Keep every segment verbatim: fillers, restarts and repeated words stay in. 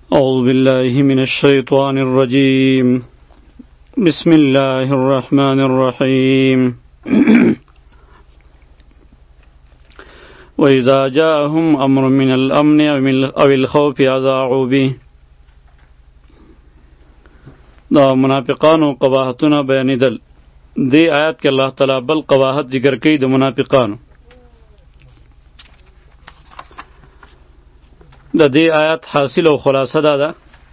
أعوذ بالله من الشيطان الرجيم بسم الله الرحمن الرحيم وإذا جاءهم أمر من الأمن أو الخوف أذاعوا به. دا منافقانو قباحتونه بیانیدل. دی آیات کې الله تعالی بل قباحت ذکر کوي د منافقانو. د دې آیات حاصل او خلاصه دا ده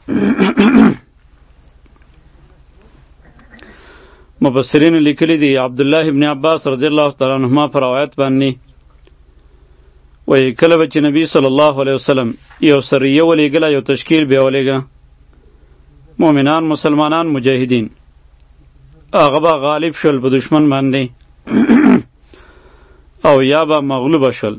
مفسرین لیکلی دي عبد الله ابن عباس رضی الله تعالی عنهما پر روایت باندې وای کله چې نبی صلی الله علیه وسلم یو سریه ولېږله، یو تشکیل بیا ولېږه، مؤمنان مسلمانان مجاهدین هغه به غالب شول په دشمن باندې او یا به مغلوب شول.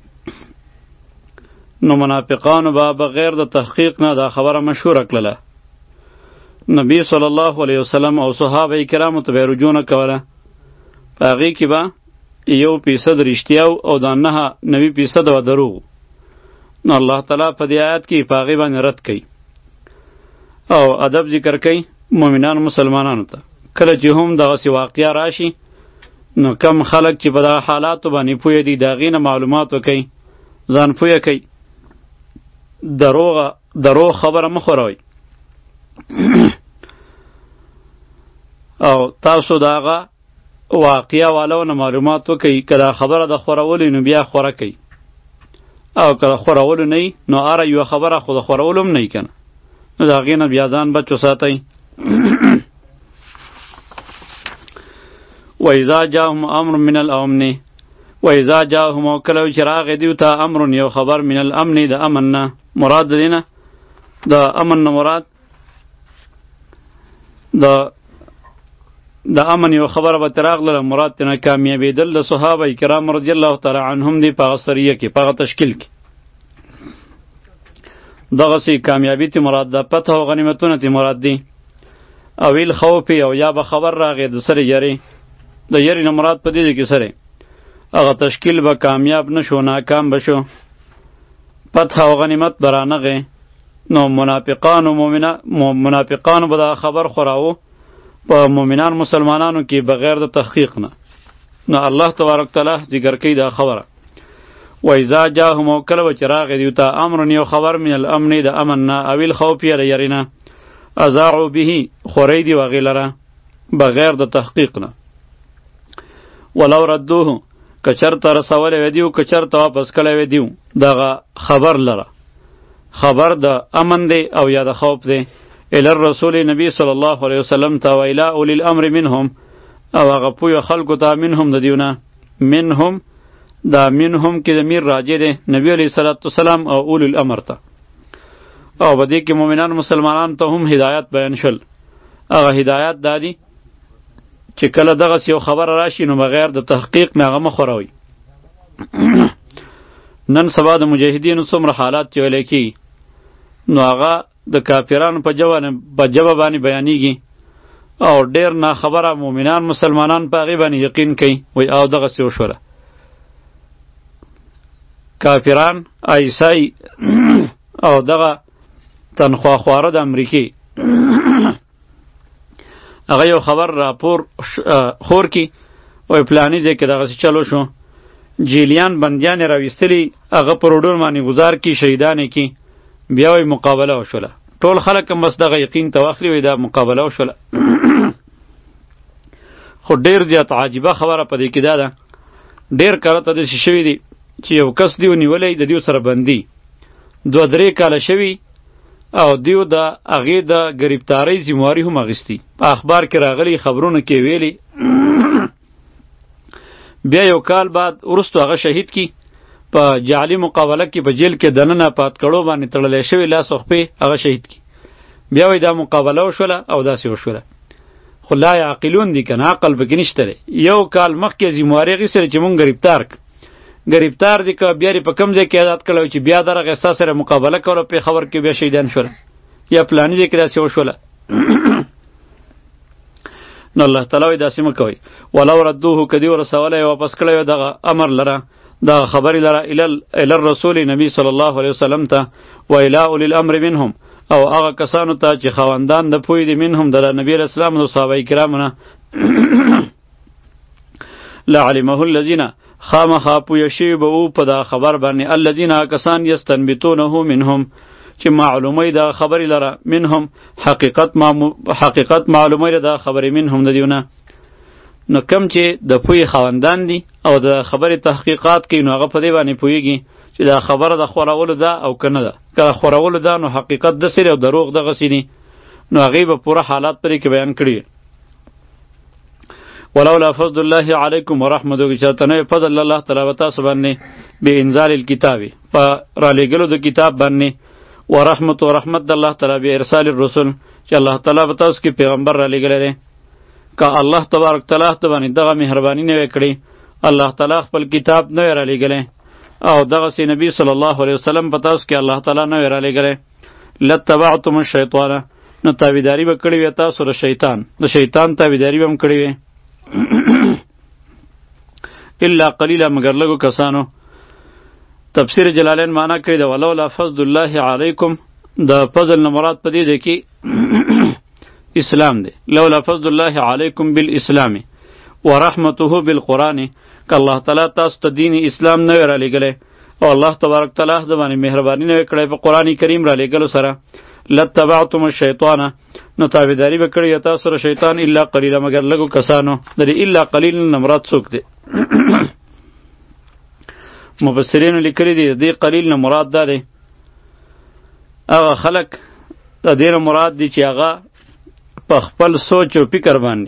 نو منافقانو به بغیر د تحقیق نه دا خبره مشهوره کړله. نبی صلی الله علیه وسلم او صحابه کرامو ته به رجوع نه کوله. په هغې کې به یو فیصد رښتیا او دا نهه نوي فیصد به دروغ. نو الله تعالی په دې آیات کې په هغې باندې رد کوي او ادب ذکر کوي مؤمنان مسلمانانو ته. کله چې هم دغسې واقعه راشي نو کم خلک چې په دغه حالاتو باندې پوه دي د هغې نه معلومات وکوي، ځان پوه کوي، دروغ دروغ خبره مه خوروئ او تاسو د هغه واقعه والو نه معلومات وکئ. که دا خبره د خورولو نو بیا خوره کوي، او که د خورولو نه نو هره یوه خبره خو د خورولو هم نه کنه، نو د هغې نه بیا ځان بچ وساتئ. و اذا جاءهم امر من الامن و اذا جاءهم او کله چې راغی دیو ته امر یو خبر من الامن د امن نه، مراد دینه د امن نه مراد د د امن یو خبره به تراغله، مراد تنه کامیابېدل د صحابه کرام رضی الله تعالی عنهم دی په هغه سریه کې، په هغه تشکیل کې. دغسې کامیابي تی مراد ده، فتح او غنیمتونه تی مراد دي. او ویل خوف او یا به خبر راغی د سره یری، د یری نه مراد په دې دی کې سره هغه تشکیل به کامیاب نشو، ناکام بشو، فتح او غنیمت برانغه. نو منافقان و منافقان به دا خبر خوراو په مؤمنان مسلمانانو کې بغیر د تحقیق نه. نو الله تبارک تعالی ذکر کوي دا خبره. و اذا جاءهم کله چې راغی دیو ته امر یو خبر من الامن د امن نه او الخوف یا یرینا اذاعوا به خوری دی وغیلره بغیر د تحقیق نه. ولو ردوه کچرته رسولی ودیو، کچرته واپس کلی ودیو دغه خبر لره، خبر د امن دی او یا د خوف دی، الی الرسول نبی صلی الله علیه وسلم ته و الی اولی الامر منهم او هغه پویو خلکو ته منهم د دیونه، منهم دا منهم کې ضمیر راجع دی نبی علیه صلوات والسلام او اولی الامر ته. او په دې کې مؤمنان مسلمانان ته هم هدایت بیان شول. هغه هدایت دا دی چې کله دغسې یو خبر راشي نو بغیر د تحقیق نه هغه مه خوروئ. نن سبا د مجاهدینو څومره حالات چې ویلی کېږي نو هغه د کافرانو په ژبه باندې بیانیږي او ډېر ناخبره مؤمنان مسلمانان په هغې باندې یقین کوي، وایي او دغسې وشوله. کافران عیسی او دغه تنخواخواره د امریکې هغه یو خبر راپور خور کی وای پلانی ځای کې دغسې چلو شو، جیلیان بندیان یې راویستلي، هغه په روډونو باندې ګزار کی، شهیدان یې کی، بیا وایي مقابله وشوله. ټول خلک هم بس دغه یقین ته واخلي وایي دا مقابله وشوله. خو ډېر زیات عجیبه خبره په دې کې دا ده، ډېر کاله ته داسې شوي دي چې یو کس دیو نیولی د دیو سره بندي دوه درې کاله شوي او دیو د هغې د ګرفتارۍ ذمواري هم اخیستي، په اخبار کې راغلي، خبرونه کې ویلي. بیا یو کال بعد وروستو هغه شهید کی په جعلي مقابله کې په جیل کې دننه په هتکړو باندې تړلی شوی، لاس او خپې هغه شهید کی. بیا وایي دا مقابله وشوله او داسې وشوله. خو لا یعقلون دي که نه، عقل پکې نشته دی. یو کال مخکې ذمواري اخیستلی چې مونږ ګرفتار کړ، ګرفتار دي که بیا په کم ځای کې آزاد کړی چې بیا درغه ستا سره مقابله کوله په خبر کې بیا شهیدان شوله یا پلاني ځای کې داسې وشوله. نو الله تعالی وایي داسې مه کوئ. ولو ردوه که دې ورسولی واپس کړی وی دغه امر لره، دغه خبرې لره، الی الرسول نبی صلی الله علیه وسلم ته و الی اولی الامر منهم او هغه کسانو ته چې خاوندان د پوی دي منهم د نبی علیہ السلام او صحابه کرامو نه لعلمه الذین خامخا پوی شوي به او په دا خبر باندې الذین کسان یستنبطونه منهم چې معلومه دا خبرې لره منهم حقیقت حقیقت معلومه دا خبرې منهم د دیونه نو کم چې د پوی خاوندان دي او د خبرې تحقیقات کوي نو هغه په دې باندې پوهیږي چې دا خبره د خورولو ده او که نه ده که د خورولو ده نو حقیقت داسې دی او دروغ دغسې دي نو هغې به پوره حالات پرې کې بیان کړي ولولا فضل الله علیکم ورحمته که چېرته نه وي فضل الله تعالی به تاسو باندې بانزال الکتاب په رالیږلو د کتاب باندې ورحمت و رحمت د الله تعالی بارسال الرسل چې الله تعالی به تاسو کې پیغمبر رالیږلی دی که الله تبارک تعالی ته باندې دغه مهرباني نه وی کړې الله تعالی خپل کتاب نه وی رالیږلی او دغسې نبی صلی الله علیه وسلم په تاسو کې الله تعالی نه وی رالیږلی لتبعتم الشیطان نو تابعداري به کړې وی تاسو د شیطان د شیطان تابعداري به هم کړې وی الا قلیلا مگر لږو کسانو تفسیر جلالین معنا کړی د ولولا فضل الله علیکم د فضل نه مراد په دې دی کې اسلام دی لولا فضل الله علیکم بالاسلام ورحمته بالقرآن که الله تعالی تاسو ته دین اسلام نه وی رالیږلی او الله تبارک تعالی د باندې مهرباني نه وی کړی په قرآن کریم رالیږلو سره لتبعتم الشیطان نو تابعداري به کړې تاسو سره شیطان الا قلیلا مگر لږو کسانو د دې الا قلیل نه مراد څوک دی مفسرینو لیکلي دي د دې قلیل نه مراد دا دی هغه خلک د دې نه مراد دي چې هغه په خپل سوچ او فکر باندې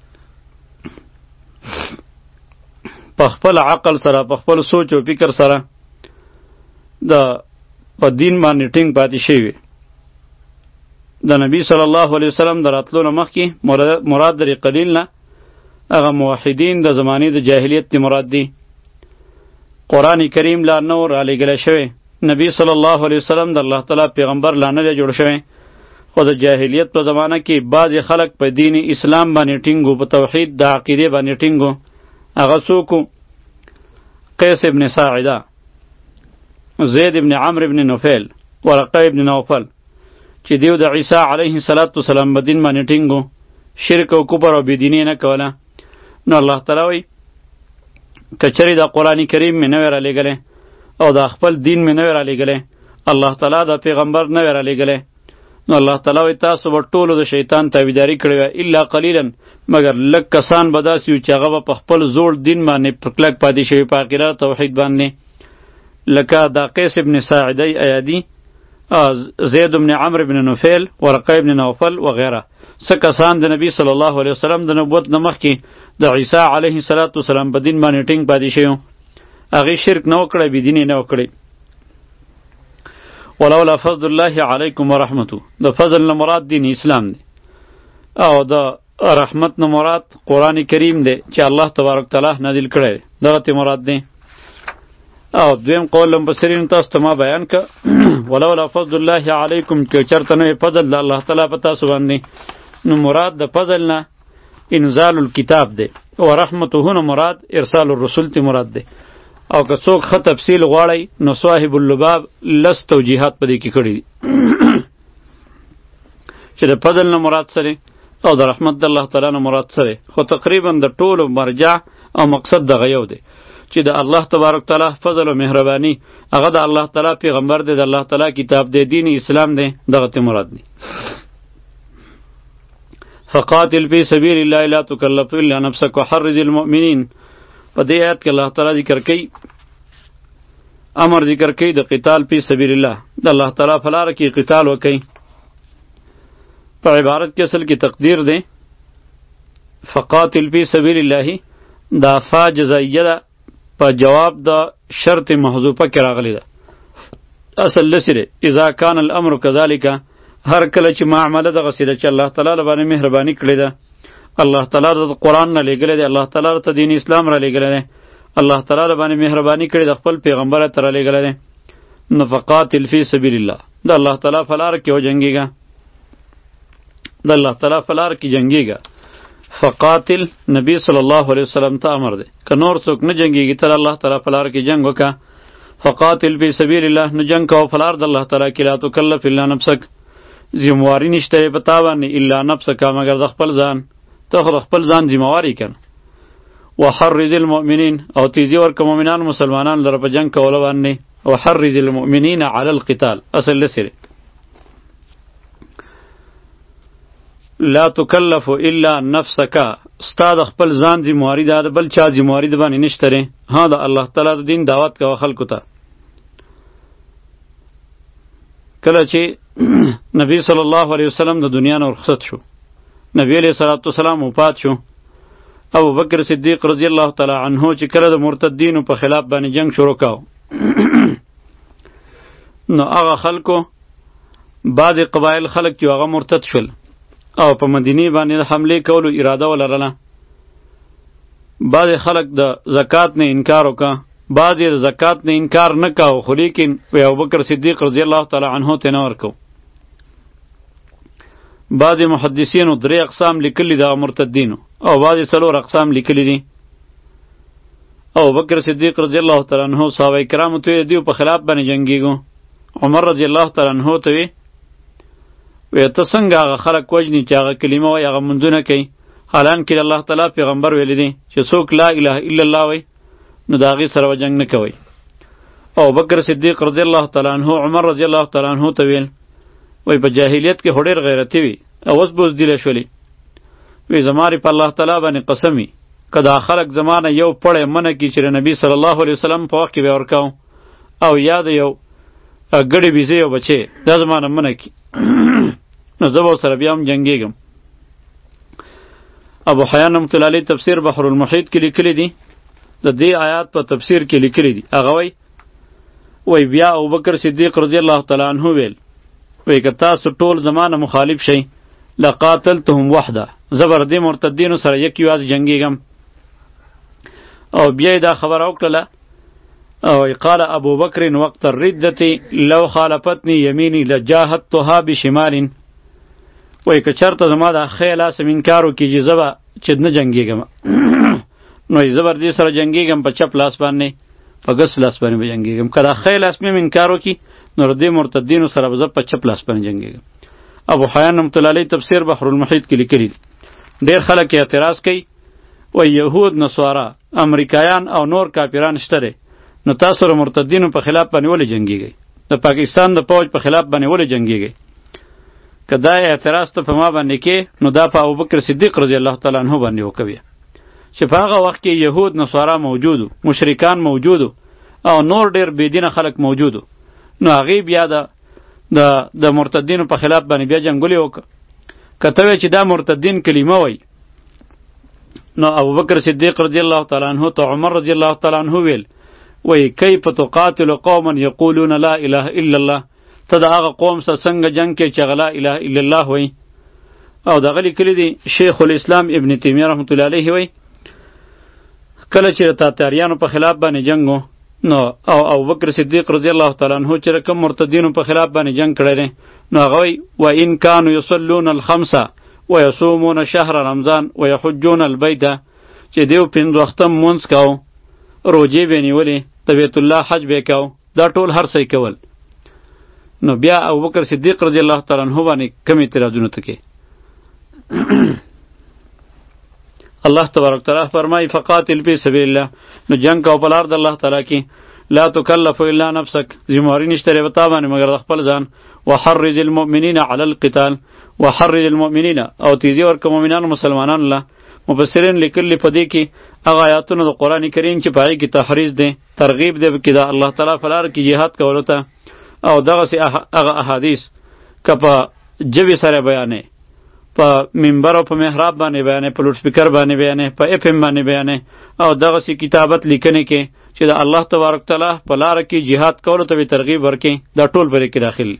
په خپل عقل سره په خپل سوچ او فکر سره د په دین باندې ټینګ پاتې شوي د نبی صلی الله علیه وسلم د راتلو نه مخکې مراد د قلیل نه هغه موحدین د زمانې د جاهلیت دی مراد دی قرآن کریم لا نو رالیږلی شوی نبی صلی الله علیه وسلم د الله تعالی پیغمبر لا نه دی جوړ شوی خو د جاهلیت په زمانه کې بعضې خلک په دین اسلام باندې ټینګو په توحید د عقیدې باندې ټینګو هغه څوک قیس ابن ساعده زید ابن عمرو ابن نفیل ورقه ابن نوفل چې دیو د عیسی علیه السلام په دین باندې ټینګو شرک او کفر او بېدیني نه کوله نو الله تعالی وایي که چېرې د قرآن کریم مې نه وی رالیږلی او د خپل دین مې نه وی رالیږلی الله تعالی د پیغمبر نه وی رالیږلی نو الله تعالی وایي تاسو به ټولو د شیطان تابعداري کړې وه الا قلیلا مگر لږ کسان به داسې وي چې هغه به په خپل زوړ دین باندې پر کلک پاتې شوي په عقیده توحید باندې لکه دا قیس ابن ساعده ایادي زید ابن عمرو ابن نفیل ورقه ابن نوفل وغیره څه کسان د نبی صلی الله علیه وسلم د نبوت نه مخکې د عیسی علیه السلام په دین باندې ټینګ پاتې شوي هغې شرک نه وکړی بېدیني نه وکړی ولولا فضل الله علیکم ورحمته د فضل نه مراد دین اسلام دی او د رحمت نه مراد قرآن کریم دی چې الله تبارک تعالی نازل کړی دی دغه ته مراد دی او دویم قول مفسرین تاسو ته ما بیان که ولولا فضل الله علیکم که چرته نه فضل د الله تعالی په تاسو باندې نو مراد د فضل نه انزال الکتاب دی او رحمته نه مراد ارسال الرسول تی مراد دی او که څوک ښه تفصیل غواړئ نو صاحب اللباب لس توجیحات په دې کې کړي دي چې د فضل نه مراد سره او د رحمت د الله تعالی نه مراد سره خو تقریبا د ټولو مرجع او مقصد دغه یو دی چې د الله تبارک تعالی فضل او مهرباني هغه د الله تعالی پیغمبر دی د الله تعالی کتاب دی دین اسلام دی دغه ته مراد دی فقاتل فی سبیل الله لا تکلف الا نفسك وحرج المؤمنین په دې آیت کې الله تعالی ذکر کوي امر ذکر کوي د قتال فی سبیل الله د الله تعالی په لاره کې قتال وکړي په عبارت کې اصل کې تقدیر دی فقاتل فی سبیل الله دا فا جزائیه ده په جواب د شرط محذوفه کې راغلی ده اصل لسره اذا کان الامر كذلك هر کله چې معامله دغه سیده چې الله تعالی باندې مهرباني کړې ده الله تعالی د قرآن نه لېږلی دی الله تعالی ته دین اسلام را لېږلی دی الله تعالی باندې مهرباني کړې د خپل پیغمبر ته را لېږلی دی نو فقاتل فی سبیل الله د الله تعالی په لاره کې وجنګېږه د الله تعالی په لاره کې جنګېږه فقاتل نبی صلی الله علیه وسلم ته امر دی که نور څوک نه جنګېږي ته الله تعالی په لاره کې جنګ وکړه فقاتل فی سبیل الله نو جنګ کوه په لاره د الله تعالی کې لا تکلف الا نفسک ذمہواری نشته په تا باندې الا نفسک مگر د خپل ځان، ته خو د خپل ځان ذمہواری کنه. وحرض المؤمنین او تیزی ورکه مؤمنان مسلمانان لره په جنگ کولو باندې. وحرض المؤمنین علی القتال اصل لسره لا تکلف الا نفسک، ستا د خپل ځان ذمہواری ده، بل چا ذمہواری د باندې نشته. ها د الله تعالی د دین دعوت کوه خلکو ته. کله چې نبی صلی الله علیه وسلم د دنیا نه رخصت شو، نبی علیه الصلاة والسلام وفات شو، ابو بکر صدیق رضی الله تعالی عنه چې کله د مرتدینو په خلاف باندې جنگ شروع کاو نو هغه خلکو بعض قبایل خلک چې هغه مرتد شول او په مدینه باندې حمله کولو اراده ولرله. بعض خلک د زکات نه انکار وکړه، بعض د زکات نه انکار نه کاو، خو لیکن ابو بکر صدیق رضی الله تعالی عنه ته نه ورکو. بعض محدثینو درې اقسام لیکلي د مرتدینو او بعض څلور اقسام لیکلي دي. ابو بکر صدیق رضی الله تعالی عنه صحابه کرامو ته دیو په خلاف باندې جنگیږي. عمر رضی الله تعالی عنه ته وی وی ته څنګه هغه خلک وجنی چې هغه کلمه وایي هغه منځونه کوي، حالانکه الله تعالی پیغمبر ویلی دی چې څوک لا اله الا الله وایي نو د هغې سره جنګ نه کوي. ابو بکر صدیق رضی الله تعالی عنه عمر رضی الله تعالی عنه ته ویل وی په جاهلیت کې خو ډېر غیرتي وي او اوس بزدله شولي. وی زماری په الله تعالی باندې قسم وي که دا خلک زمانه یو پړی منه کي چې نبی صلی الله علیه وسلم په وخت کې به ورکاو او یا د یو ګډې بیزې یو بچی دا زمانه منه کي نو زه به ورسره بیا هم جنګېږم. ابو حیان رحمة الله علیه تفسیر بحر المحیط کې لیکلی دي، د دې آیات په تفسیر کې لیکلی دي. هغه وی وی بیا ابوبکر صدیق رضی الله تعالی عنه ویل وی که تاسو ټول زمانه مخالف شئ لقاتلتهم وحده، زبر دې مرتدینو سره یک یواز جنگیږم. او بیا دا خبر وکړه او قال ابو بکر وقت الردة لو خالفتني يميني لجاهدتها بشمال. وی که چرته زما د ښی لاس انکار وکړي زه چې نه جنګیږم نو زبر دې سره جنګیږم په چپ لاس باندې، په ګس لاس باندې به جنګیږم. که د ښی لاس مې انکار وکړي نو دې مرتدینو سره به زه په چپ لاس باندې جنګیږم. ابو حیان رحمة الله علیه تفسیر بحر المحیط کې لیکلی دي. ډېر خلک اعتراض کوي و یهود نصارا امریکایان او نور کافران شته دی، نو تاسو د مرتدینو په خلاف باندې ولې جنګیږئ؟ د پاکستان د پوج په خلاف باندې ولې جنګیږئ؟ که دا اعتراض ته په ما باندې کې نو دا په ابوبکر صدیق رضی الله تعالی عنه باندې وکوي چې په هغه وخت کې یهود نصارا موجودو، مشرکان موجودو او نور ډېر بېدینه خلک موجودو، نو هغې بیا د د د مرتدینو په خلاف باندې بیا جنګولې وکړه. که ته وایې چې دا مرتدین کلمه وایي نو ابوبکر صدیق رضی الله تعالی عنه ته عمر رضی الله تعالی عنه ویل وی کیف تقاتل قوما یقولون لا اله الا الله، ته د هغه قوم سره څنګه جنګ کې چې لا اله الا الله وایي. او دغه لیکلي دي شیخ الاسلام ابن تیمیه رحمة الله علیه وایي کله چې د تاتاریانو په خلاف باندې جنګ و نو او ابوبکر صدیق رضی الله تعالی عنه چې کوم مرتدینو په خلاف باندې جنگ کړی دی نو هغه وایي و ان کانوا یصلون الخمسه ویصومون شهر رمضان ویحجون البیت، چې دیو پنځه وخته مونځ کاو، روجې به نیولې، د بیت الله حج به کاو، دا ټول هر څه کول. نو بیا ابوبکر صدیق رضی الله تعالی عنه باندې کم اعتراضونه تکي. الله تبارک تعالی فرمای فقاتل فی سبیل الله، نو جنگ کو په لار د الله تعالی کې لا تکلف الا نفسک، ذمہواری نشته لري وتا باندې مگر خپل ځان. وحرج المؤمنین علی القتال، وحرج المؤمنین او تیزی ورک مؤمنان مسلمانان الله. مفسرین لیکلی په دې کې هغه آیاتونه د قرآن کریم چې پای کې تحریض دی، ترغیب دی کې دا الله تعالی فلار کې jihad کولو ته، او دغه سي هغه احادیث کپه جوی سره بیانې، په منبر او په محراب باندې بیانې، په لوډ سپیکر باندې بیانې، په اف ام باندې بیانې، او دغه سي کتابت لیکنې کې چې د الله تبارک تعالی په لار کې jihad کولو ته ترغیب ورکې، دا ټول بری کې داخل.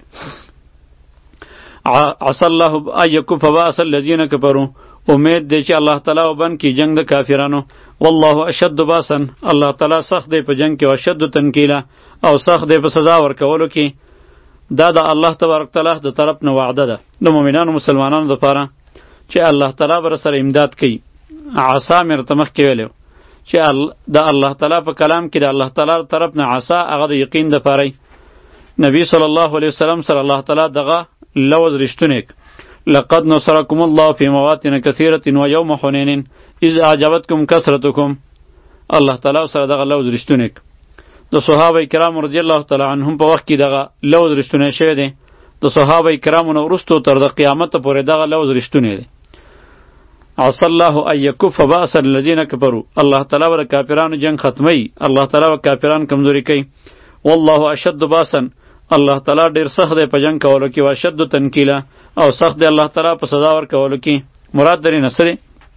عسى الله ان يكف باس الذين كفروا، امید دی چې الله تعالی وبن کی جنگ د کافرانو. والله اشد باسا، الله تعالی سخت دی په جنگ کې او اشد تنکیلا، او سخت دی په سزا ورکولو کې. دا د الله تبارک تعالی د طرف نه وعده ده د مؤمنانو مسلمانانو لپاره چې الله تعالی بر سره امداد کوي. عصا مرتمخ کې ویلو چې د الله تعالی په کلام کې د الله تعالی طرف نه عصا هغه د یقین د پاره. نبی صلی الله علیه وسلم سره الله تعالی دغه لوز رشتونیک لقد نصرکم الله فی مواطن کثیرة و یوم حنین اذ اعجبتکم کثرتکم. الله تعالی سره دغه لوز رشتونیک د صحابه کرام رضی الله تعالی عنهم په وخت کې دغه لوز رشتونه شوی دی. د صحابه کرامو نه وروسته تر د قیامت پورې دغه لوز رشتونه دی. عسى الله ان يكف باس الذين كفروا. الله تعالی ور کافرانو جنگ ختمی. الله تعالی ور کافران کمزوری کوي. والله اشد باسا. الله تعالی ډیر سخت دی په جنگ کولو کې. واشد تنکیلا او سخت دی الله تعالی په سزا ور کولو کې. مراد درې نصری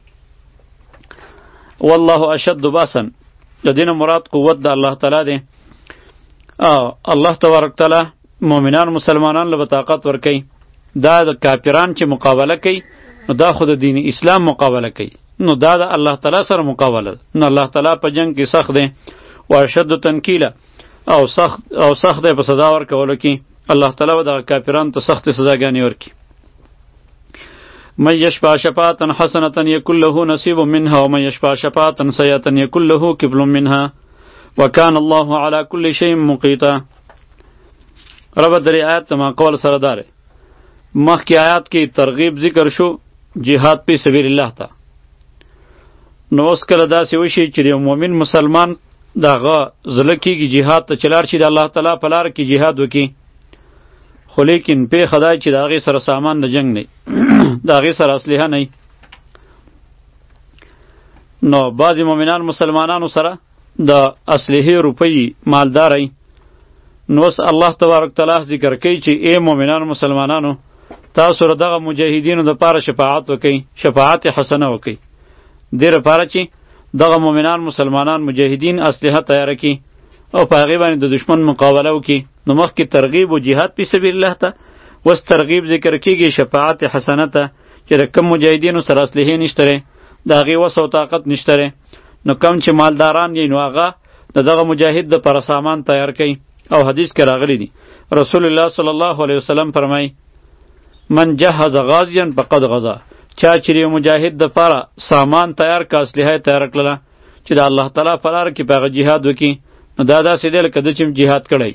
والله اشد باسا د دین مراد قوت د الله تعالی دی. او الله تبارک تعالی مؤمنان مسلمانان له طاقت ور کوي. دا د کافران چې مقابله کوي نو دا خود دین اسلام مقابله کوي. نو دا د الله تعالی سره مقابله. نو الله تعالی په جنگ کې سخت دی. واشد تنکیلا او سخت او سخت دی په سزا ور کولو کې. الله تعالی د کافرانو ته سخت سزاګانې ورکړي. من یشفع شفاعة حسنة یکن له نصیب منها ومن یشفع شفاعة سیئة یکن له کفل منها وکان الله علی کل شیء مقیتا. رب درې آیات ته ما قول سره داره. مخکې آیات کې ترغیب ذکر شو جهاد پی سبیل الله ته. نو اوس کله داسې وشي چې یو مؤمن مسلمان دغه زړه کېږي جهاد ته چلار شي د الله تعالی په لار کې جهاد وکړي. خو لیکن پې خدای چې د هغې سره سامان د جنگ نه د هغې سره اسلحه نه نو بعضې مؤمنان مسلمانانو سره د اسلحې روپۍ مالداری. نو اوس الله تبارک تعالی ذکر کوي چې ای مؤمنانو مسلمانانو تاسو را دغه مجاهدینو دپاره شفاعت وکئ، شفاعت حسنه وکئ. دې لپاره چې دغه مؤمنان مسلمانان مجاهدین اسلحه تیاره کړي او په هغې باندې د دشمن مقابله وکړي. نو مخکې ترغیب و جهاد فی سبیل الله ته، اوس ترغیب ذکر کېږي شفاعت حسنه ته چې د کم مجاهدینو سره اسلحې نشته دی، د هغې وس او طاقت نشته دی. نو کم چې مالداران یې نو هغه د دغه مجاهد دپاره سامان تیار کوي. او حدیث کې راغلی دی رسول الله صلی الله علیه وسلم فرمایي من جهز غازیا فقد غزا. چا چې یو مجاهد دپاره سامان تیار که اسلحه تیار کړله چې د الله تعالی په لاره کې په هغه جهاد وکړي نو دا داسې دی لکه ده چې جهاد کړی.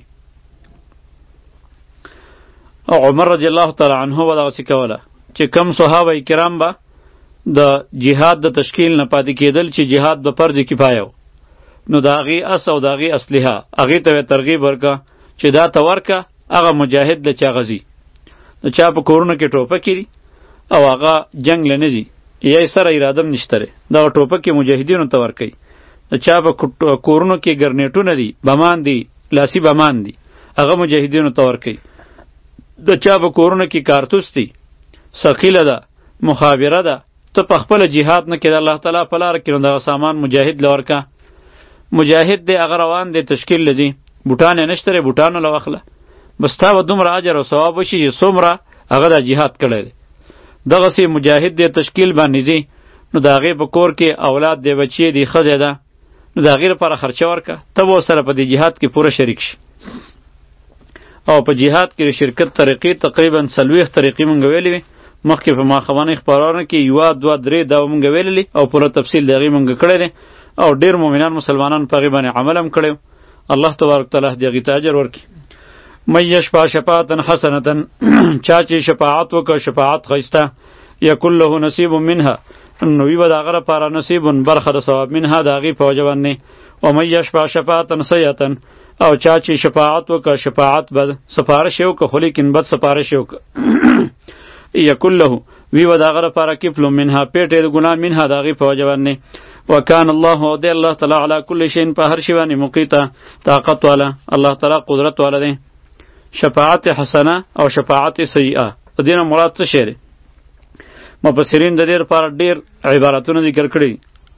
او عمر رضی الله تعالی عنه به دغسې کوله چې کم صحابه کرام به د جهاد د تشکیل نه پاتې کېدل چې جهاد به فرض کفایه و نو د هغې اس او د هغې اسلحه هغې ته ترغیب ورکه چې دا ته ورکه هغه مجاهد له چا غځي د چا په کورونو کې ټوپکې دي او هغه جنگ له نه ځي یا یې سره اراده هم نشته دی دغه ټوپکې مجاهدینو ته ورکوي. د چا په کورونو کې ګرنیټونه دي بمان دي لاسي بمان دي هغه مجاهدینو ته ورکوي. د چا په کورونو کې کارتوس دي ثقیله ده مخابره ده ته په خپله جهاد نه کې د الله تعالی په لاره کې نو دغه سامان مجاهد له ورکه. مجاهد دی هغه روان دی تشکیل لدی بوټان یې نشته دی بوټانو له واخله بس تا به دومره اجر او ثواب وشي چې څومره هغه د جهاد کړی دی. دغسې مجاهد دی تشکیل باندې ځي نو د هغې په کور کې اولاد دی بچی دی ښځی ده نو د هغې لپاره خرچه ورکه ته به ورسره په دې جهاد کې پوره شریک شي. او په جهاد کې د شرکت طریقې تقریبا څلوېښت طریقې مونږ ویلې وې مخکې په ماښامنۍ خپرونه کې یوه دوه درې دا مونږ ویللي او پوره تفصیل د هغې مونږ کړی دی او ډیر مؤمنان مسلمانان په هغې باندې عمل هم کړی. الله تبارک تعالی دې هغې ته اجر ورکړي. من یشفع شفاعة حسنة چا چې شفاعت وکړه شفاعت ښایسته یکن له نصیب منها نو وي به د هغه لپاره نصیب برخه د ثواب منها د هغې په وجه باندې. ومن یشفع شفاعة سیئة او چا چې شفاعت وکړه شفاعت بد سفارش یې وکړه خو لیکن بد سفارش یې وکړه یکن له وي به د هغه لپاره کفل منها پیټ یې د ګناه منها د هغې په وجه باندې. وکان الله او دی الله تعالی علی کل شیء په هر شی باندې مقیتا طاقت والا الله تعالی قدرت والا دی. شفاعت حسنه او شفاعت سیئه د دې نه مراد څه شی دی؟ مفسرین د دې لپاره ډېر عبارتونه ذکر کړي.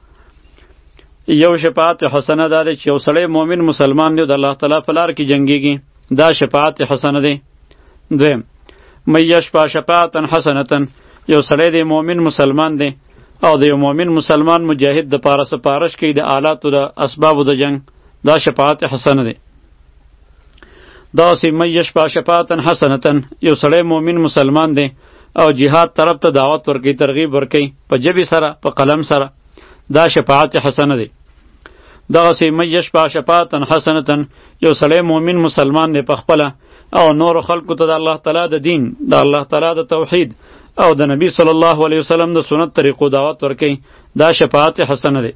یو شفاعت حسنه دا دی چې یو سړی مؤمن مسلمان دی د الله تعالی په لار کې جنګیږي دا شفاعت حسنه دی. دویم من یشفع شفاعة حسنة یو سړی دی مؤمن مسلمان دی او د یو مؤمن مسلمان مجاهد د پاره سپارش کوي د آلاتو د اسبابو د جنگ دا شفاعت حسنه دی. داسې من یشفع شفاعة حسنة یو سړی مؤمن مسلمان دی او جهاد طرف ته دعوت ورکوي ترغیب ورکوي په ژبې سره په قلم سره دا شفاعت حسنه دی. دغسې من یشفع شفاعة حسنة یو سړی مؤمن مسلمان دی په خپله او نور خلقو ته د الله تعالی د دین د الله تعالی د توحید او د نبی صلی الله علیه وسلم د سنت طریقو دعوت ورکي دا شفاعت حسنه ده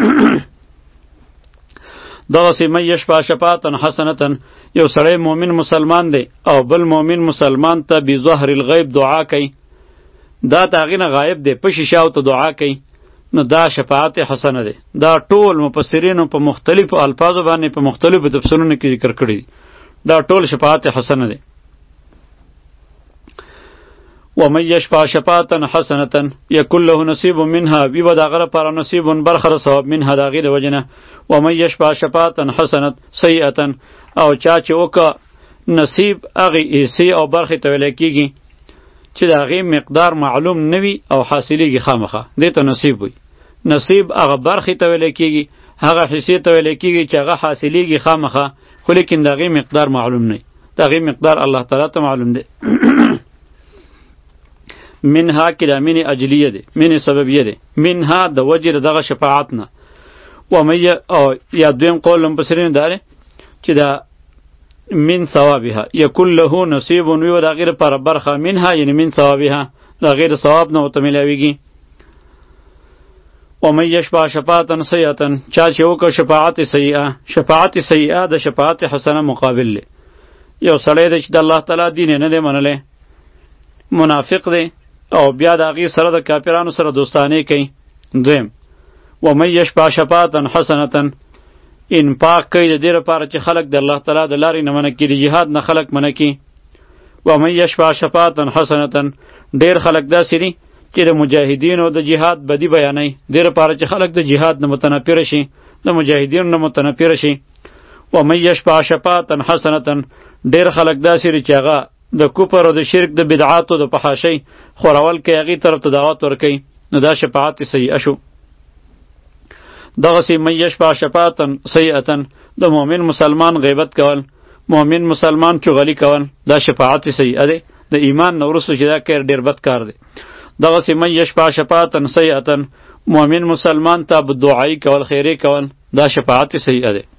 دغسې من یشفع شفاعتا حسنتا یو سړی مؤمن مسلمان دی او بل مؤمن مسلمان ته بظهر الغیب دعا کوي دا د هغې نه غایب دی په شیشاو ته دعا کوي نو دا شفاعت حسنه دی دا ټول مفسرینو په مختلفو الفاظو باندې په مختلفو تفسیرونو کې ذکر کړي دي دا ټول شفاعت حسنه دی ومن یشفع شفاعتا حسنتا یکن له نصیب منها وی به د هغه لپاره نصیب برخه د ثواب منها د هغې د وجې نه ومن یشفع شفاعتا حسنت سیئتا او چا چې وکړه نصیب هغې حصې او برخې ته ویلی کېږي چې د هغې مقدار معلوم نه وي او حاصلیږي خامخا دې ته نصیب وي نصیب هغه برخې ته ویلی کېږي هغه حصې ته ویلی کېږي چې هغه حاصلیږي خامخا خو لیکن د هغې مقدار معلوم نه وي د هغې مقدار الله تعالی ته معلوم دی منها کې دا مینې اجلیه دی مینې سببیه دی منها د وجې د دغه شفاعت نه ومن او یا دویم قول مفسرین دا دی چې دا من ثوابها یکن له نصیب وي و د هغې لپاره برخه منها یعنی من ثوابها د هغې د ثواب نه ورته میلاویږي ومن یشفع شفاعتا سیئتا چا چې وکړه شفاعت سیئه شفاعت سیئه د شفاعت حسنه مقابل دی یو سړی دی چې د الله تعالی دین یې نه دی منلی منافق دی او بیا د هغې سره د کافرانو سره دوستانې کوي دویم ومن یشفع شفاعتا حسنتا انفاق کوي د دې لپاره چې خلک د الله تعالی د لارې نه منع کړي د جهاد نه خلک منع کړي ومن یشفع شفاعتا حسنتا ډېر خلک داسې دي چې د مجاهدینو د جهاد بدي بیانوي دې لپاره چې خلک د جهاد نه متنفره شي د مجاهدینو نه متنفره شي ومن یشفع شفاعتا حسنتا ډېر خلک داسې دي چې هغه د کفر او د شرک د بدعاتو د فحاشۍ خورول کوي هغې طرف ته دعوت ورکوي نو دا شفاعت سیئه شو دغسې من یشفع شفاعتا سیئتا د مؤمن مسلمان غیبت کول مؤمن مسلمان چغلي کول دا شفاعت سیئه دی د ایمان نه وروسته چې دا کار ډېر بد کار دی دغسې من یشفع شفاعتا سیئتا مؤمن مسلمان ته بدعایي کول خیرې کول دا شفاعت سیئه دی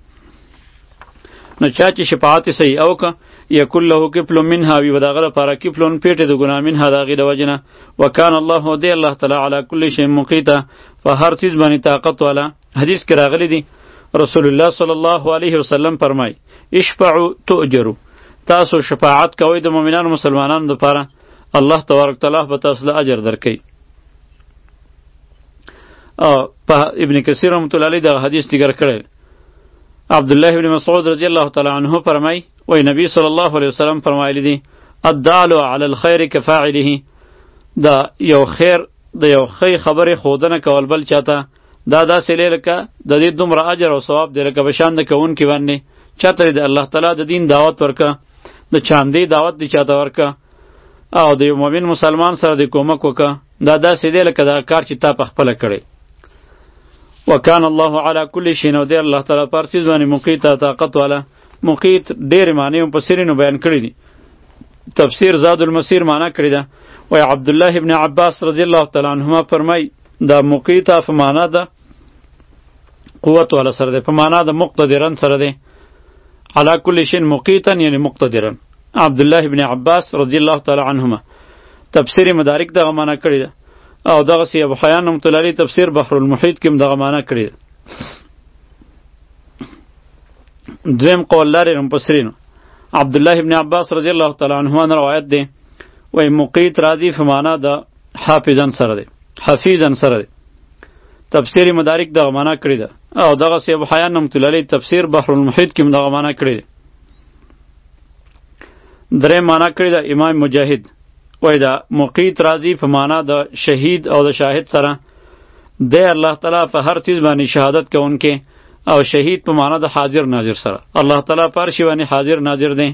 نو چا چې شفاعت سیئه وکړه یکن له کفل منها وي و د هغه لپاره کفلون پیټې د ګناه منها د هغې د وجې نه وکان الله دی الله تعالی علی کل شی مقیته په هر څیز باندې طاقت والا حدیث کې راغلی دی رسول الله صلی الله علیه وسلم فرمای اشفعوا تؤجروا تاسو شفاعت کوئ د مؤمنانو مسلمانانو لپاره الله تبارک تعالی به تاسو له اجر درکوي په ابن کثیر رحمت الله علیه دغه حدیث ذکر کړی عبدالله ابن مسعود رضی الله تعالی عنه فرمای وی نبی صلی الله علیه وسلم فرمایلی دی الدال علی الخیر کفاعله دا یو خیر د یو خی خبرې ښودنه کول بل چاته دا داسې دی لکه د دې دومره اجر او ثواب دی لکه به شان د کوونکي باندې چاته د الله تعالی د دین دعوت ورکه د چاندې دعوت دی چاته ورکه او د یو مؤمن مسلمان سره د کومک وکه دا داسې دی لکه دا کار چې تا په خپله کړی وکان الله علی کل شی نو دی الله تعالی پر څیز باندې مقیت طاقت والا مقیت ډېرې معنی مفسرینو بیان کړي دي تفسیر زاد المسیر معنی کړی ده وی عبدالله ابن عباس رضی الله تعالی عنهما فرمای دا مقیت په معنا ده قوت والا سره ده په معنا ده مقتدرن سره ده علی کل شی مقیتا یعنی مقتدرن عبدالله ابن عباس رضی الله تعالی عنهما تفسیر مدارک دغه معنی کړی ده او دغه سی ابو حیان رحمت الله علیه تفسیر بحر المحیط کې دغه معنی کړی ده دویم قول لري مفسرینو عبدالله ابن عباس رضی الله تعالی عنهما روایت ده وی مقیت راضی فمانا ده حافظن سره ده حفیظن سره ده تفسیر مدارک دغه معنی کړی ده او دغه سی ابو حیان رحمت الله علیه تفسیر بحر المحیط کې دغه معنی کړی ده درې معنی کړی ده امام مجاهد وی دا مقیت راضی فمانا ده شهید او د شاهد سره ده الله تعالی په هر چیز باندې شهادت کوونکې او شهید په معنا د حاضر ناظر سره الله تعالی پر شی باندې حاضر ناظر دی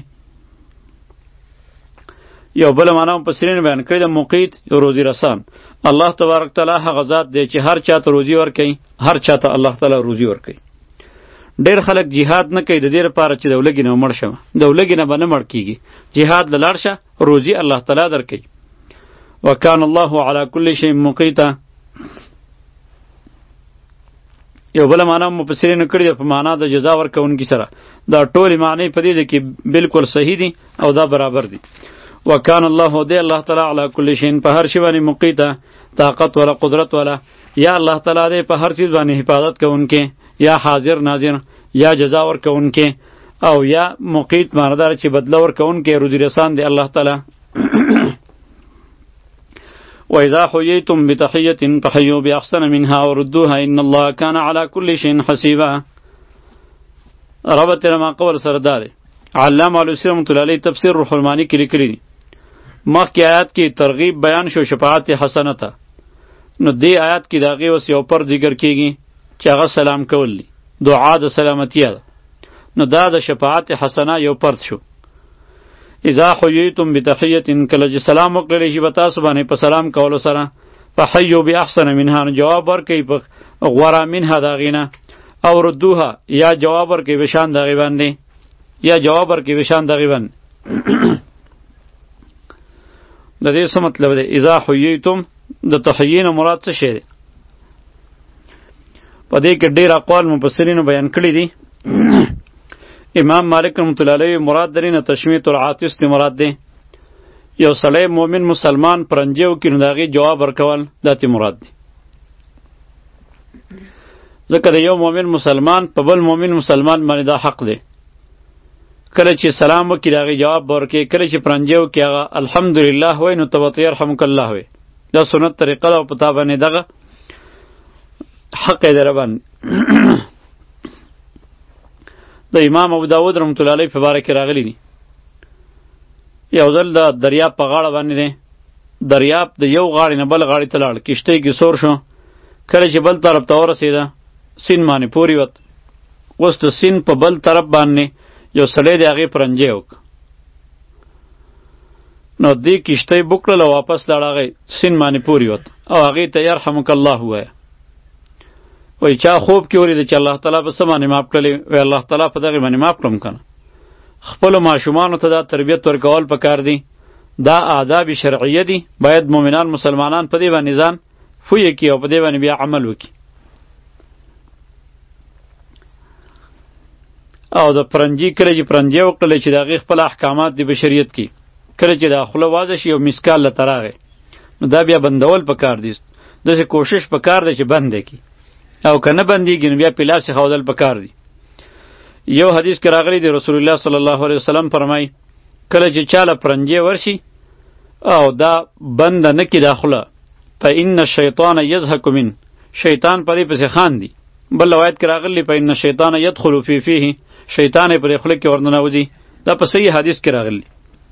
یو بل معنا په سرین بیان کړی د مقیت یو روزی رسان الله تبارک تعالی هغه ذات دی چې هر چاته روزی ورکوي هر چاته الله تعالی روزی ورکوي ډېر خلک جهاد نه کوي د دې لپاره چې د ولګي نه مړ شم د ولګي نه به نه مړ کیږي جهاد له لاړ شه روزی الله تعالی درکوي وکان الله علی کل شی مقیتا یو بل معنا مفسرین کړی ده په معنا د جزا ورکوونکي سره. دا ټول معنی په دې کې بالکل صحیح دي او دا برابر دي. وکان الله دی الله تعالی علی کل شیء په هر شی باندې مقیتا طاقت ولا قدرت ولا یا الله تعالی دی په هر چیز باندې حفاظت کوونکی یا حاضر ناظر یا جزا ورکوونکی او یا مقیت ماندار چې بدله ورکوونکی روزي رسان دی الله تعالی. وإذا حييتم بتحية فحيوا بأحسن منها وردوها إن الله كان على كل شيء حسيبا. ربط ما قبل سردار علامه علوسی رحمۃ اللہ علیہ تفسیر روح المانی کې لیکلی دي مخکې آیات کې ترغیب بیان شو شفاعت حسنه ته، نو دې آیات کې د هغې اوس یو پر ذکر کېږي چې هغه سلام کول دي، دعا د سلامتیا ده. نو دا د شفاعت حسنه یو پرد شو. اذا حییتم بتحیة کله چې سلام وکړلی شي به تاسو باندې په سلام کولو سره فحیوا باحسن منها، نو جواب ورکوئ په غوره منها د هغې نه، او ردوها یا جواب ورکوئ په شان د هغې باندې یا جواب ورکوئ په شان د هغې باندې. د دې څه مطلب دی؟ اذا حییتم د تحیې نه مراد څه شی دی؟ په دې کې ډېر اقوال مفسرینو بیان کړي دي. امام مالک رحمۃ اللہ علیہ مراد درې نه تشمیت العاطس دی مراد دی. یو سړی مؤمن مسلمان پرنجیو کې نو د هغې جواب ورکول دا تی مراد دی. ځکه د یو مؤمن مسلمان په بل مؤمن مسلمان باندې دا حق دی کله چې سلام وکړي د هغې جواب به ورکړي، کله چې پرنجیو کې هغه الحمدلله وایي نو ته ورته یرحمک الله وایي. دا سنت طریقه ده او په تا باندې دغه حق یې در باندې. د امام ابو داود رحمت الله علیه په باره کې راغلی دي یو ځل د دریاب په غاړه باندې دی، دریاب د یو غاړې نه بل غاړې ته لاړ، کشتۍ کې سور شو، کله چې بل طرف ته ورسېده سیند باندې پورې وت. اوس د سیند په بل طرف باندې یو سړی د هغې پرنجی وکړ، نو دې کشتۍ بوک کړله واپس لاړ، هغې سیند باندې پورې وت او هغې ته یرحمک الله ووایه. وای چا خوب کې ولیده چې الله تعالی په څه باندې معاف کړلی؟ وای الله تعالی په دغې باندې معاف کړم که نه. خپلو ماشومانو ته دا تربیت ورکول پکار دي، دا آداب شرعیه دي، باید مؤمنان مسلمانان په دې باندې ځان پوهې کړي او په دې باندې بیا عمل وکړي. او د پرنجي کله چې پرنجی وکړلی چې د هغې خپل احکامات دي بشریت کې، کله چې دا خوله وازه شي او مسکال لته راغی نو دا بیا بندول پکار دي. داسې کوشش پکار دی چې بند یې کړي، او که نه بندېږي نو بیا پې لاس یې ښودل پکار دي. یو حدیث کې راغلی دی رسول الله صلی الله علیه وسلم فرمایي کله چې چاله پرنجی ورشي او دا بنده نه کړي دا خوله فإن الشیطان یضحک من، شیطان په دې پسې خاندي. بل روایت کې راغلی فإن الشیطان یدخل فی فیه، شیطان یې پرې خوله کې ورننوځي. دا په صحیح حدیث کې راغلی.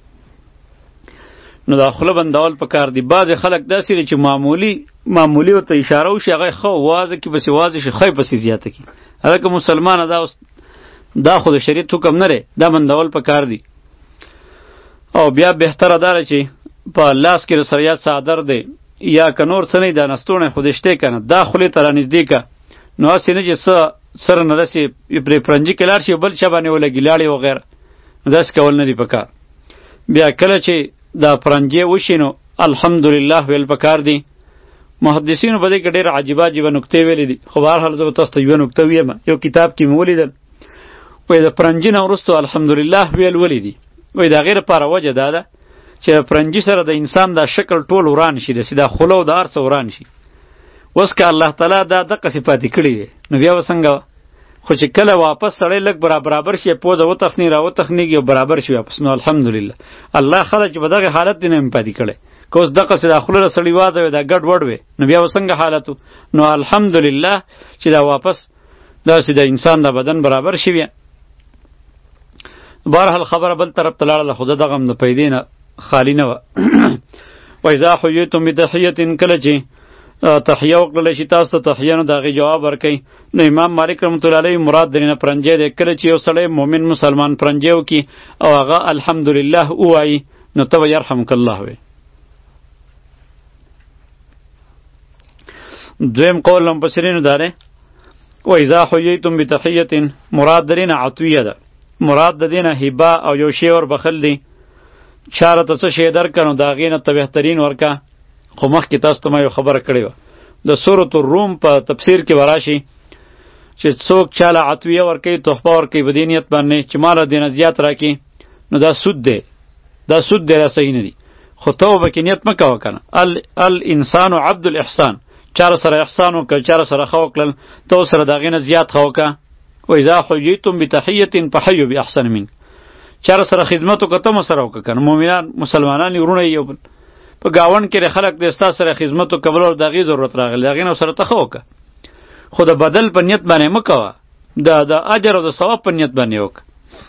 نو دا خوله بندول پکار دي. بعضې خلک داسې دي چې معمولی معمولی ورته اشاره وشي هغه ښه وازه کړي پسې وازه شي ښه یې پسې زیاته کړي. هلکه مسلمانه دا اوس دا خو د شریعت حکم نه دی، دا بندول پکار دي. او بیا بهتره دا ده چې په لاس کې د سره څادر دی یا که نور څه نه وي دا نستوڼی خو دې شتی که نه دا خولې ته رانږدې که، نو هسې نه چې څه سره نه داسې پرې پرنجي کې لاړ شي بل چا باندې ولګي لاړې وغیره، نو داسې کول نه دي پکار. بیا کله چې دا پرنجی وشي نو الحمدلله ویل پکار دي. محدثینو په دې کې ډېر عجیبه عجیبه نکتې ویلې دي، خو بهرحال زه به تاسو ته یوه نکته ویم. یو کتاب کې مې ولیدل وایي د پرنجي نه وروستو الحمدلله ویل ولې دي؟ وایي د هغې لپاره وجه دا ده چې پرنجي سره د انسان دا شکل ټول وران شي، داسې دا خوله او د هر څه وران شي. اوس که الله تعالی دا دقسې پاتې کړي دی نو بیا به څنګه؟ خو چې کله واپس سړی لږ برابر شي پوزه وتخني را وتخنیږي او برابر شي واپس، نو الحمدلله الله خلک چې په دغې حالت دی نه مې پاتې کړی. که اوس دقسې دا خوله له سړي واده وي دا ګډ وډ وي نو بیا به څنګه حالت و؟ نو الحمدلله چې دا واپس داسې د انسان د بدن برابر شي. بیا بهرحال خبره بل طرف ته لاړله، خو زه دغه هم د پیدې نه خالي نه وه. واذا حییتم بتحیة کله چې تحیه وکړلی شي تاسو ته تحیه نو د هغې جواب ورکوئ. نو امام مالک رحمت الله علیه مراد درې نه پرنجی دی. کله چې یو سړی مؤمن مسلمان پرنجی وکړي او هغه الحمدلله ووایي نو ته به یرحمک الله وایي. دویم قول مفسرینو دا دی واذا حییتم بتحیة مراد درې نه عطویه ده، مراد د دې نه هبه او یو شی وربخل دی. چاره ته څه شی درکړه نو د هغې نه ته بهترین ورکه. خو مخکې تاسو ته ما یو خبره کړې وه د سورة الروم په تفسیر کې به راشي چې څوک چاله عطویه ورکوي تحفه ورکوي په دې نیت باندې چې ماله دینه زیات راکړي نو دا سود دی دا سود دی دا صحیح نه دی خو ته به کې نیت مه کوه که نه الانسان عبد الاحسان چاره سره احسان وکړه چاره سره ښه وکړل ته ورسره د هغې نه زیات ښه وکړه واذا حییتم بتحیة فحیوا باحسن منه چاره سره خدمت وکړه ته مو سره وکړه که نه مؤمنان مسلمانان وروڼه یو بل په ګاونډ کې خلک د ستا سره خدمت وکول او د هغې ضرورت راغلی د هغې نه سره ته ښه وکړه خو د بدل په نیت باندې مه کوه د د اجر او د ثواب په نیت باندې وکړه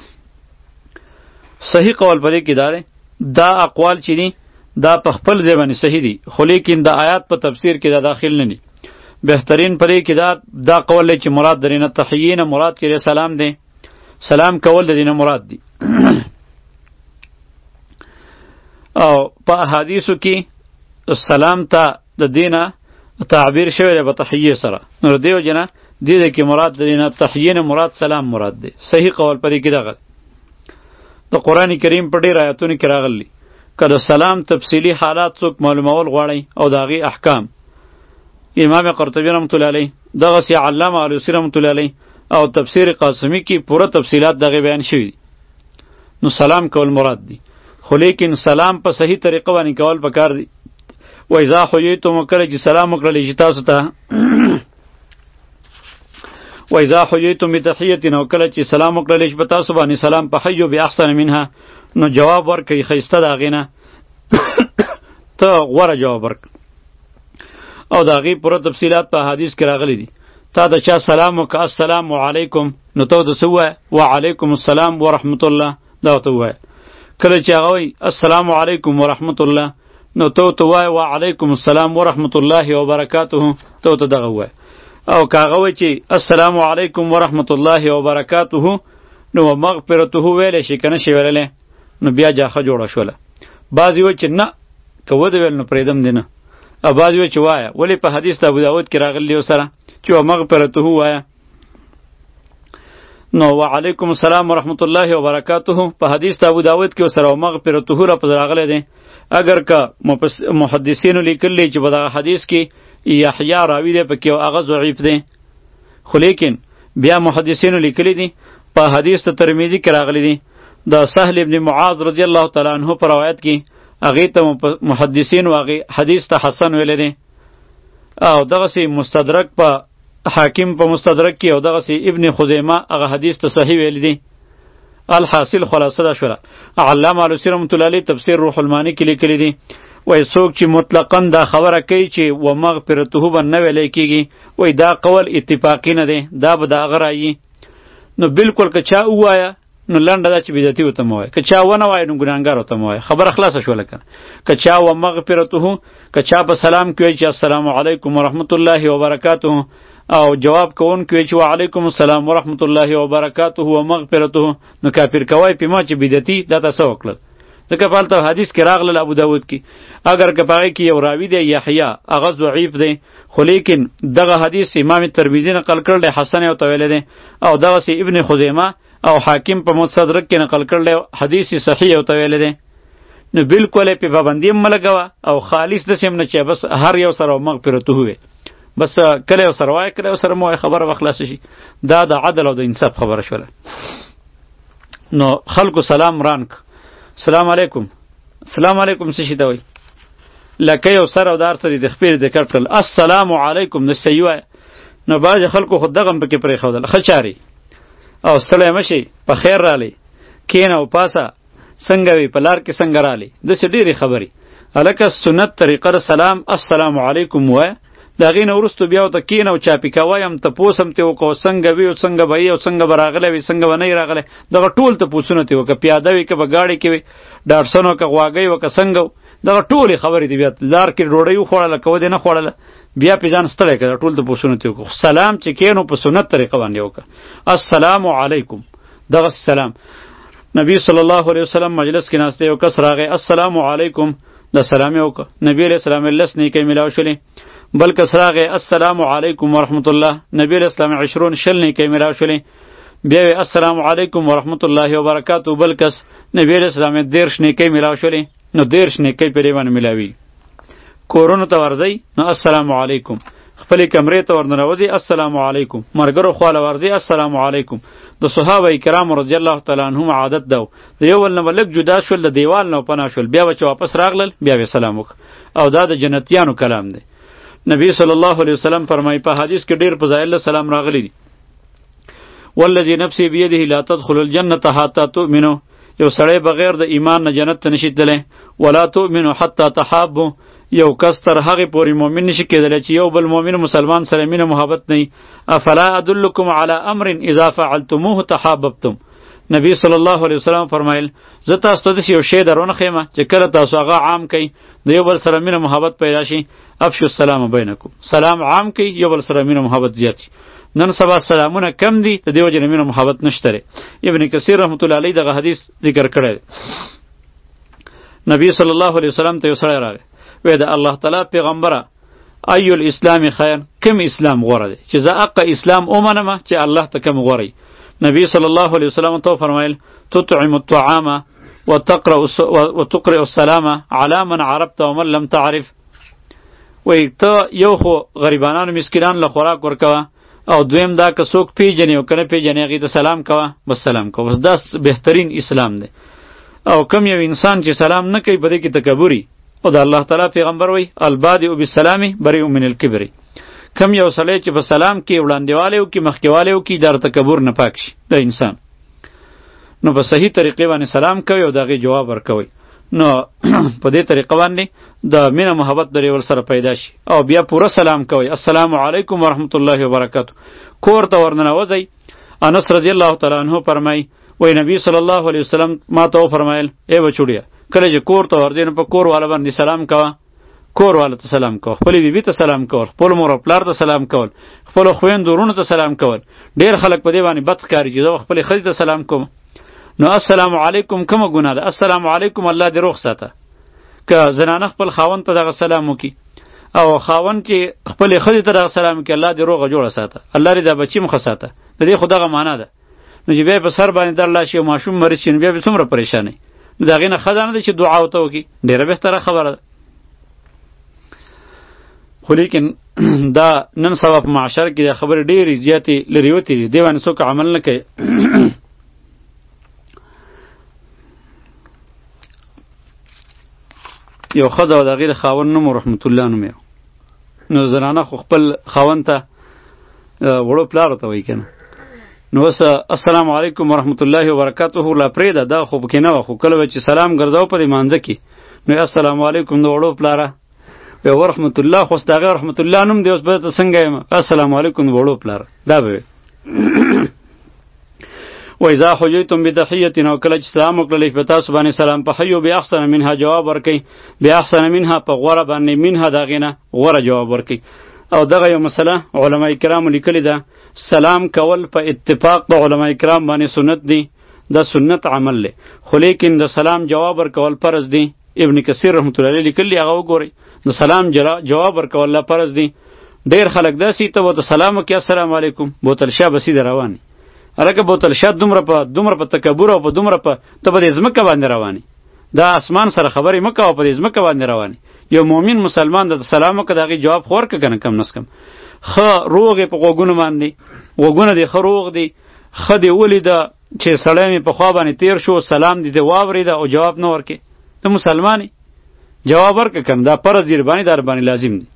صحیح قول په دې کې دا دی دا اقوال چې دي دا په خپل ځای باندې صحیح دي خو لیکن د آیات په تفسیر کې دا داخل نه دي بهترین په دې کې دا دا قول دی چې مراد د نه تحیې نه مراد چې سلام دی سلام کول د دې نه مراد دی او په احادیثو کې سلام ته د دینه تعبیر شوی دی په تحیې سره نو دیو جنا دې دې کې مراد د دینه تحیې نه مراد سلام مراد دی صحیح قول په دې کې دا د قرآن کریم په ډېر آیاتونو کې راغلی که د سلام تفصیلی حالات څوک معلومول غواړي او د هغې احکام امام قرطبي رحمت الله علیه دغسې علامه علوسي رحمت الله علیه او تفسیر قاسمی کې پوره تفصیلات دغې بیان شوي دي نو سلام کول مراد دی خو لیکن سلام په صحیح طریقه باندې کول پکار دی و اذا حییتم کله چې سلام وکړلی شي تاسو ته و اذا حییتم بتحیة او کله چې سلام وکړلی شي په تاسو باندې سلام په حیو باحسن منها نو جواب ورکړئ ښایسته د هغې نه ته غوره جواب ورکړه او د هغې پوره تفصیلات په حدیث کې راغلی دي تا د چا سلام وکړه السلام علیکم نو ته ورته څه ووایه وعلیکم السلام ورحمت الله دا ورته ووایه کله چې هغه وایي السلام علیکم ورحمت الله نو ته ورته ووایه وعلیکم السلام ورحمت الله وبرکاته ته ورته دغه ووایه او که هغه وایي چې السلام علیکم ورحمت الله وبرکاته نو مغفرته ویلی شي که نه شي ویلی نو بیا جاخه جوړه شوله بعضې وایي چې نه که ودې ویل نو پرېږدم دې نه او بعضې وایي چې وایه ولې په حدیث د ابوداود کې راغلی یو سره چې مغفرته وایه نو وعلیکم السلام ورحمت الله وبرکاته په حدیث د ابوداود کې سره مغفرته لفظ راغلی دی اگر که محدثینو لیکلی چې په دغه حدیث کې یحیی راوی دی پکې هغه ضعیف دی خو لیکن بیا محدثینو لیکلی دي په حدیث د ترمذی کې راغلی دی د سهل ابن معاذ رضی الله تعالی عنہ په روایت کې هغې ته محدثینو هغې حدیث ته حسن ویلی دی او دغسې مستدرک په حاکم په مستدرک کې او دغسې ابن خزیمه هغه حدیث ته صحیح ویلی دی الحاصل خلاصه دا شوله علامه علوسي رحمت الله علیه تفسیر روح المانی کې لیکلی دی وای څوک چې مطلقاً دا خبره کوي چې و مغفرته به نه ویلی کېږي وای دا قول اتفاقي نه دی دا به د هغه رایي نو بالکل که چا ووایه نو لنډه دا چې بدعتي ورته مه وایه که چا ونه وایه نو ګناهګار ورته مه وایه خبره خلاصه شوله که که چا و مغفرته که چا په سلام کې وایي چې السلام علیکم ورحمت الله وبرکاته او جواب کوونکی وایي چې وعلیکم السلام ورحمت الله وبرکاته و مغفرته نو کافر کوای پې ما چې بدعتي دا ته څه وکړل ځکه په هلته حدیث کې راغلل ابو داود کې اگر که په هغې کې یو راوي دی یحیی هغه ضعیف دی خو لیکن دغه حدیث امام ترمذي نقل کړل دی حسن یې ورته ویلی دی او دغسې ابن خزیمه او حاکم په مستدرک کې نقل کړل دی حدیث صحیح یې ورته ویلی دی نو بالکل یې پې پابندي هم مه لګوه او خالص داسې هم نه چې بس هر یو سره مغفرته ووایې بس کله یو سره وایه کله یو سره مه وایه خبره به خلاصه شي دا د عدل او د انصاف خبره شوله نو خلکو سلام رانک سلام علیکم سلام علیکم څه شي ته وایي لکه یو سر او دار سره د خپې د کټ کړل السلام علیکم د صحیح وایه نو بعضې خلکو خو دغه هم پکې پرېښودل ښه چارې او ستړی مه شئ په خیر رالی کښېنه او پاسه څنګه وي په لار کې څنګه رالی داسې ډېرې خبرې هلکه سنت طریقه د سلام السلام علیکم وایه د هغې نه وروستو بیا ورته کښېنه او چاپي کوه یم تپوس هم ترې وکړه څنګه وي او څنګه به یې او څنګه به راغلی وي څنګه به نه یې راغلی دغه ټول تپوسونه ترې وکړه پیاده وي که په ګاډۍ کې وي ډاډسن وه که غواګۍ وه که څنګه دغه ټولې خبرې دي بیا لار کې ډوډۍ وخوړله که ودې نه خوړله بیا پې ځان ستړی کړه ټول تپوسونه ترې وکړه سلام چې کښېنو په سنت طریقه باندې وکړه السلام علیکم دغسې سلام نبی صلی الله علیه وسلم مجلس کې ناسته یو کس راغی السلام علیکم د سلام یې وکړه نبی علیه السلام لس نیکۍ میلاو شولې بل کس راغی السلام علیکم ورحمت الله نبی علیه السلام عشرون شل نیکۍ میلاو شولې بیا وی السلام علیکم ورحمت الله وبرکاته بل کس نبی علیه السلام دیرش نیکۍ میلاو شولې نو دیرش نیکۍ پرې باندې میلاوي کورونو ته ورځئ نو السلام علیکم خپل کمرې ته ورننوځي السلام علیکم، مرګرو خواله ورځي السلام علیکم. د صحابه کرام رضی الله تعالی عنهم عادت ده د یو ول نه ولک جدا شول د دیوال نه پناه شول، بیا چې واپس راغلل بیا به سلام وک، او دا د جنتیانو کلام دی. نبی صلی الله علیه وسلم فرمایي په حدیث کې ډیر فضایل سلام راغلی دي. والذي نفسي بيده لا تدخل الجنه حتى تؤمنوا، یو سړی بغیر د ایمان نه جنت ته نشي تللی. ولا تؤمنوا حتى تحابوا، یو کس تر هغې پورې مؤمن نشي کېدلی چې یو بل مؤمن مسلمان سره مینه محبت نه وي. افلا ادلکم علی امر اذا فعلتموه تحاببتم، نبی صلی الله علیه وسلم فرمایل زه تاسو ته داسې یو شی درونه ښیم چې کله تاسو هغه عام کوئ د یو بل سره مینه محبت پیدا شي. افشوا السلام بینکم، سلام عام کوئ یو بل سره مینه محبت زیات شي. نن سبا سلامونه کم دي، د دې وجې نه مینه محبت نشته. ابن کثیر رحمت الله علیه دغه حدیث ذکر کړی دی. نبی صلی الله علیه وسلم ته یو سړی راغی، وی د الله تعالی پیغمبره ای الاسلام خیر، کم اسلام غوره دی چې زه اقا اسلام اومنم چې الله ته کم غوره. نبی صلی الله علیه وسلم ته فرمایل تطعم الطعام وتقرأ وتقرئ السلام على من عرفت ومن لم تعرف، وی ته یو خو غریبانانو مسکینان له خوراک ورکوه، او دویم دا که څوک پیژنې او که نه پیژنې هغې ته سلام کوه، بس سلام کوه، بس دا بهترین اسلام دی. او کم یو انسان چې سلام نه کوي په دې کې تکبري، او د الله تعالی پیغمبر وی البادئ بالسلام بریء من الکبر، کم یو سړی چې په سلام کې وړاندېوالی وکړي مخکېوالی وکړي دا تکبر نه پاک شي د انسان. نو په صحیح طریقې باندې سلام کوي او د هغې جواب ورکوئ، نو په دې طریقه باندې د مینه محبت درې ور سره پیدا شي. او بیا پوره سلام کوئ السلام علیکم ورحمت الله وبرکاتو. کور ته ورننوځئ. انس رضی الله تعالی عنه فرمایي وی نبی صلی الله علیه وسلم ما ته وفرمایل ای بچوړیه کله چې کور ته ورځې نو په کور والا باندې سلام کوه، کور والا ته سلام کوه، خپلې بیبي ته سلام کول، خپل مور او پلار ته سلام کول، خپلو خویندو وروڼو ته سلام کول. ډېر خلک په دې باندې بد ښکاري چې زه خپلې ښځې ته سلام کوم. نو السلام علیکم کومه ګناه ده؟ السلام علیکم الله دې روغ ساته. که زنانه خپل خاوند ته دغه سلام وکړي او خاوند چې خپلې ښځې ته دغه سلام وکړي الله دې روغه جوړه ساته، الله دې دا بچي مخه ساته، د دې خو دغه معنا ده. نو چې بیا په سر باندې در لاړ شي او ماشوم مریض شي نو بیا به څومره پریشانئ. نو د هغې نه ښه دا نه ده چې دعا ورته وکړي، ډېره بهتره خبره ده. خو لیکن دا نن سبا په معاشر کې دا خبرې ډېرې زیاتې لرېوتې دي، دې باندې څوک عمل نه کوي. یو ښځه او د هغې د خاوند نوم رحمت الله نوم یې، نو زنانه خو خپل خاوند ته وړو پلار ورته وایي که نه، نو اوس السلام علیکم ورحمت الله وبرکاتو لا پرېږده، دا خو پکې نه وه، خو کله به چې سلام ګرځاو په دې مانځه کې نو السلام علیکم د وړو پلاره بیا ورحمت الله، خو اوس د هغې رحمت الله نوم دی، اوس به ته څنګه یم السلام علیکم د وړو پلاره، دا به وي. واذا حییتم بتحیة، او کله چې سلام وکړلی په تاسو باندې سلام فحیوا باحسن منها، جواب ورکئ باحسن منها په غوره باندې، منها د هغې نه غوره جواب ورکئ. او دغه یو مسله علما کرامو لیکلې ده، سلام کول په اتفاق د علما کرام باندې سنت دی، دا سنت عمل دی، خو لیکن د سلام جواب ورکول فرض دی. ابن کثیر رحمت الله علیه لیکلی هغه وګورئ، د سلام جواب ورکول لا فرض دی. ډېر خلک داسې ته ورته سلام وکړي السلام علیکم بوتل شاه به سیده روان وي، هلکه بوتل شاه دومره په دومره په تکبر او په دومره په ته به د ځمکه باندې روانې، دا اسمان سره خبرې مه کوه، په دې ځمکه باندې روانې. یو مؤمن مسلمان د سلام وکړه د هغې جواب خو ورکړه که نه کم نس کم. ښه روغ یې په غوږونو باندې، غوږونه دې ښه روغ دي، ښه دې ولیده چې سړی مې په خوا باندې تیر شو سلام دې دې واورېده او جواب نه ورکړې، ته مسلمان یې جواب ورکړه که نه، دا فرض دې ربانې دا ربانې لازم دی.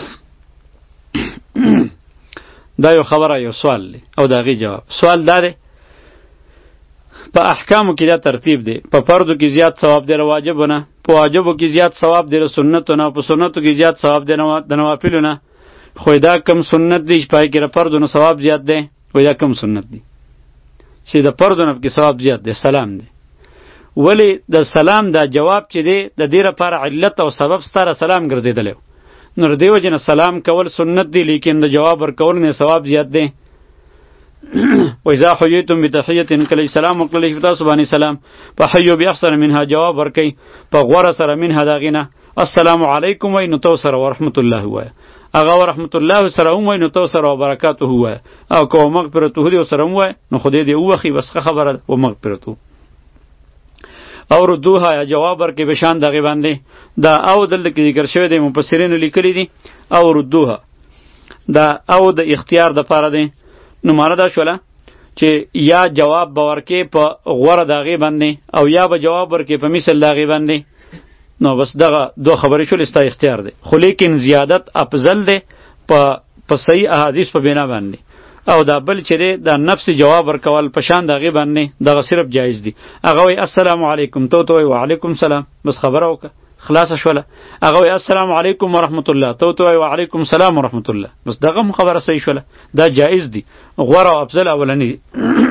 دا یو خبره یو سوال دی او د هغې جواب. سوال دا دی په احکامو کې دا ترتیب دی، په فردو کې زیات ثواب دی له واجبو نه، په واجبو کې زیات ثواب دی له سنتو نه، په سنتو کې زیات ثواب دی د نوافلو نه. خو دا کم سنت دی چې پای کې د فردو نه ثواب زیات دی، خو دا کم سنت دی چې د فردو نه پکې ثواب زیات دی؟ سلام دی. ولی د سلام دا جواب چې دی د دې لپاره علت او سبب ستاره سلام ګرځېدلی و، نو د دې وجې نه سلام کول سنت دی، لیکن د جواب ورکول نه ثواب زیات دی. واذا حییتم بتحیة، کله سلام وکړلی په تاسو باندې سلام فحیوا باحسن منها، جواب ورکئ په غوره سره منها د هغې نه. السلام علیکم وایي نو تو سره ورحمت الله ووایه، هغه ورحمت الله سره هم وایي نو تو سره وبرکاته ووایه، او که ومغفرته دې ورسره هم وایه نو خدای دې ووخي، بس ښه خبره ده ومغفرته. او ردوها یا جواب ورکړي به شان د هغې باندې. دا او دلته کې ذکر شوی دی، مفسرینو لیکلی دي او ردوها دا او د اختیار د پاره دی. نو معنی دا شوله چې یا جواب به ورکې په غوره د هغې باندې او یا به جواب ورکې په مثل د هغې باندې. نو بس دغه دو خبرې شولې ستا اختیار دی. خو لیکن زیادت افضل دی په په صحیح احادیث په بنا باندې. او دا بل چې دی دا نفس جواب ورکول په شان د هغې باندې دغه صرف جایز دی. هغه وایي السلام علیکم، تو ته وایي وعلیکم سلام، بس خبره وکړه خلاصه شوله. هغه وایي السلام علیکم ورحمت الله، تو ته وایي وعلیکم سلام ورحمت الله، بس دغه هم خبره صحیح شوله. دا جایز دی، غوره او افضل اولنی دی.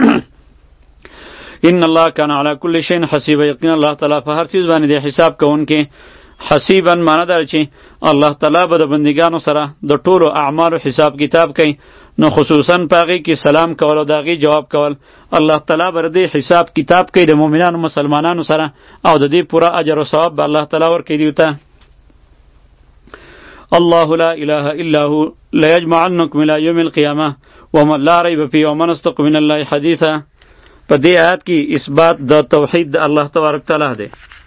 ان الله کان علی کل شیء حسیبا، یقینا الله تعالی په هر چیز باندې حساب کوونکی. حسیبا معنی دا چې الله تعالی به د بندگانو سره د ټولو اعمالو حساب کتاب کوي. نو خصوصا پاغي کې سلام کول او داغي جواب کول الله تعالی بر دې حساب کتاب کوي د مؤمنانو مسلمانانو سره، او د دې پورا اجر او ثواب به الله تعالی ورکړي دیوته. الله لا اله الا هو لا يجمعنكم الى يوم القيامه وما لا ريب فيه ومن اصدق من الله حديثا. په دې آیات کې اثبات د توحید د الله تبارک تعالی دی.